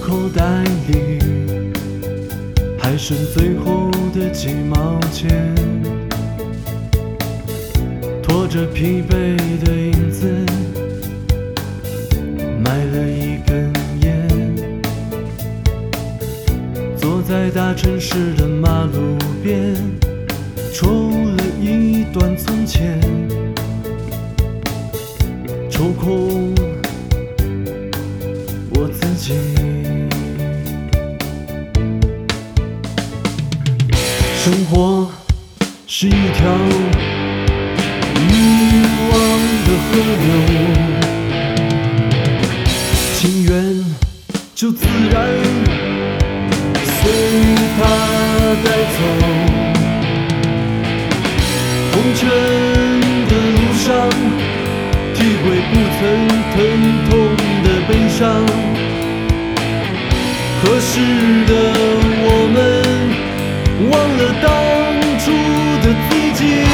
口袋里还剩最后的几毛钱，拖着疲惫的影子买了一根烟，坐在大城市的马路边抽了一段从前，抽空我自己。生活是一条欲望的河流，情缘就自然随它带走。红尘的路上，体会不曾疼痛的悲伤。合适的我们，忘了当初的自己。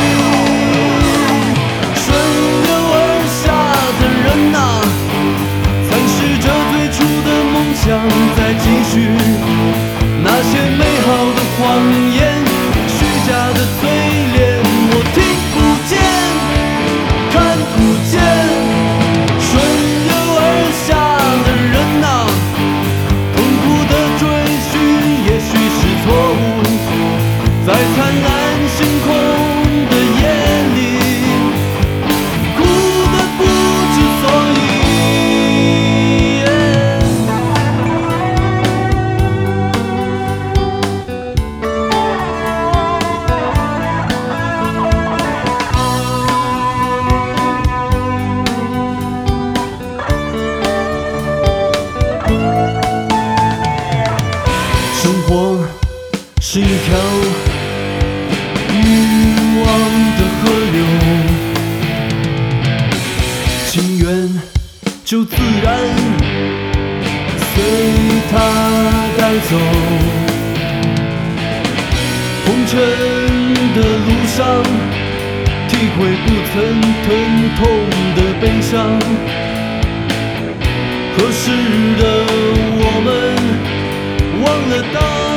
顺流而下的人啊，蚕食着最初的梦想在继续。那些美好的谎言，虚假的嘴脸，我听不见，看不见。顺流而下的人啊，痛苦的追寻也许是错误。在灿烂星空的夜里，哭得不知所以。生活是一条欲望的河流，情缘就自然随它带走。红尘的路上，体会不曾疼痛的悲伤。合适的我们，忘了当